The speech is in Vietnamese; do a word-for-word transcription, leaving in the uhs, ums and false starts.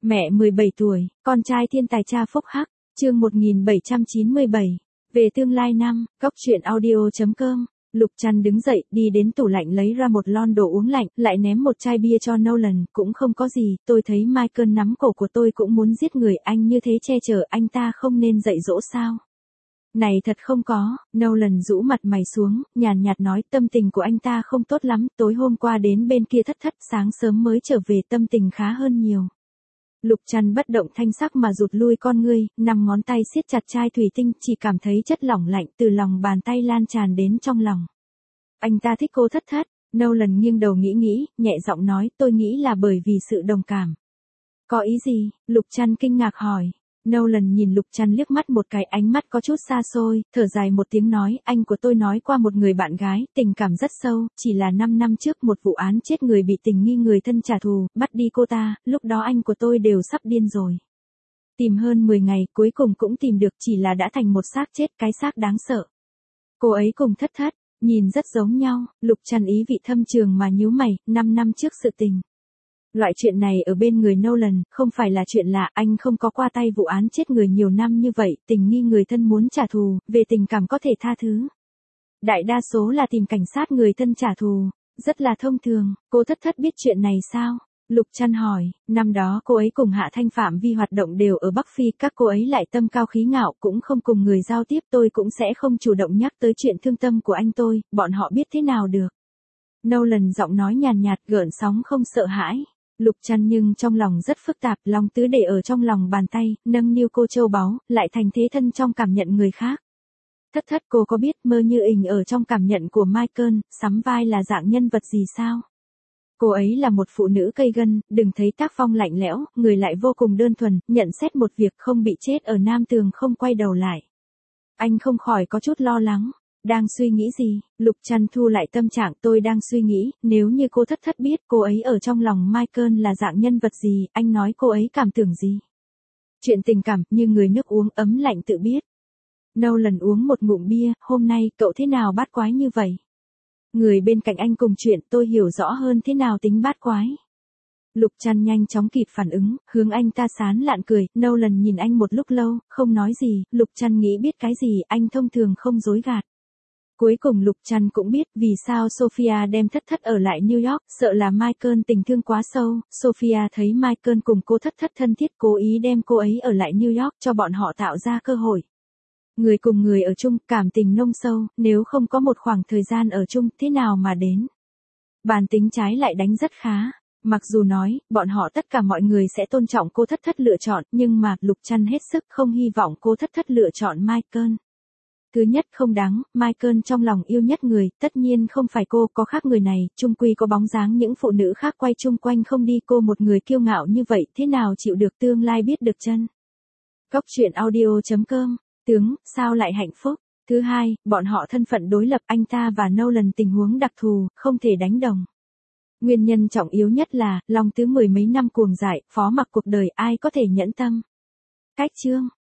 Mẹ mười bảy tuổi, con trai thiên tài cha phúc hắc, chương một nghìn bảy trăm chín mươi bảy. Về tương lai năm, góc truyện audio chấm com. Lục Trăn đứng dậy, đi đến tủ lạnh lấy ra một lon đồ uống lạnh, lại ném một chai bia cho Nolan, cũng không có gì, tôi thấy Michael nắm cổ của tôi cũng muốn giết người, anh như thế che chở anh ta không nên dạy dỗ sao? Này thật không có, Nolan rũ mặt mày xuống, nhàn nhạt nói tâm tình của anh ta không tốt lắm, tối hôm qua đến bên kia thất thất, sáng sớm mới trở về tâm tình khá hơn nhiều. Lục Trăn bất động thanh sắc mà rụt lui con ngươi, năm ngón tay siết chặt chai thủy tinh, chỉ cảm thấy chất lỏng lạnh từ lòng bàn tay lan tràn đến trong lòng. Anh ta thích cô thất thất, Nolan nghiêng đầu nghĩ nghĩ, nhẹ giọng nói, tôi nghĩ là bởi vì sự đồng cảm. Có ý gì? Lục Trăn kinh ngạc hỏi. Nolan nhìn Lục Trăn liếc mắt một cái, ánh mắt có chút xa xôi, thở dài một tiếng nói, anh của tôi nói qua một người bạn gái, tình cảm rất sâu, chỉ là năm năm trước một vụ án chết người bị tình nghi người thân trả thù, bắt đi cô ta, lúc đó anh của tôi đều sắp điên rồi. Tìm hơn mười ngày, cuối cùng cũng tìm được, chỉ là đã thành một xác chết, cái xác đáng sợ. Cô ấy cùng thất thất, nhìn rất giống nhau, Lục Trăn ý vị thâm trường mà nhíu mày, năm năm trước sự tình. Loại chuyện này ở bên người Nolan, không phải là chuyện lạ, anh không có qua tay vụ án chết người nhiều năm như vậy, tình nghi người thân muốn trả thù, về tình cảm có thể tha thứ. Đại đa số là tìm cảnh sát người thân trả thù, rất là thông thường, cô thất thất biết chuyện này sao? Lục Trăn hỏi, năm đó cô ấy cùng Hạ Thanh Phạm Vi hoạt động đều ở Bắc Phi, các cô ấy lại tâm cao khí ngạo, cũng không cùng người giao tiếp, tôi cũng sẽ không chủ động nhắc tới chuyện thương tâm của anh tôi, bọn họ biết thế nào được. Nolan giọng nói nhàn nhạt, gợn sóng không sợ hãi. Lục Trăn nhưng trong lòng rất phức tạp, lòng tứ để ở trong lòng bàn tay, nâng niu cô châu báu, lại thành thế thân trong cảm nhận người khác. Thất thất cô có biết mơ như ình ở trong cảm nhận của Michael, sắm vai là dạng nhân vật gì sao? Cô ấy là một phụ nữ cây gân, đừng thấy tác phong lạnh lẽo, người lại vô cùng đơn thuần, nhận xét một việc không bị chết ở nam tường không quay đầu lại. Anh không khỏi có chút lo lắng. Đang suy nghĩ gì? Lục Trăn thu lại tâm trạng, tôi đang suy nghĩ, nếu như cô thất thất biết cô ấy ở trong lòng Michael là dạng nhân vật gì, anh nói cô ấy cảm tưởng gì? Chuyện tình cảm, như người nước uống ấm lạnh tự biết. Nolan uống một ngụm bia, hôm nay cậu thế nào bát quái như vậy? Người bên cạnh anh cùng chuyện, tôi hiểu rõ hơn thế nào tính bát quái. Lục Trăn nhanh chóng kịp phản ứng, hướng anh ta sán lạn cười, Nolan nhìn anh một lúc lâu, không nói gì, Lục Trăn nghĩ biết cái gì, anh thông thường không dối gạt. Cuối cùng Lục Trăn cũng biết vì sao Sophia đem thất thất ở lại New York, sợ là Michael tình thương quá sâu, Sophia thấy Michael cùng cô thất thất thân thiết cố ý đem cô ấy ở lại New York cho bọn họ tạo ra cơ hội. Người cùng người ở chung, cảm tình nông sâu, nếu không có một khoảng thời gian ở chung, thế nào mà đến. Bản tính trái lại đánh rất khá. Mặc dù nói, bọn họ tất cả mọi người sẽ tôn trọng cô thất thất lựa chọn, nhưng mà, Lục Trăn hết sức không hy vọng cô thất thất lựa chọn Michael. Thứ nhất không đáng, Michael trong lòng yêu nhất người, tất nhiên không phải cô, có khác người này, chung quy có bóng dáng những phụ nữ khác quay chung quanh không đi, cô một người kiêu ngạo như vậy, thế nào chịu được tương lai biết được chân. Góc truyện audio chấm com, tướng, sao lại hạnh phúc? Thứ hai, bọn họ thân phận đối lập, anh ta và Nolan tình huống đặc thù, không thể đánh đồng. Nguyên nhân trọng yếu nhất là, Long Tứ mười mấy năm cuồng dại, phó mặc cuộc đời, ai có thể nhẫn tâm. Cách chương,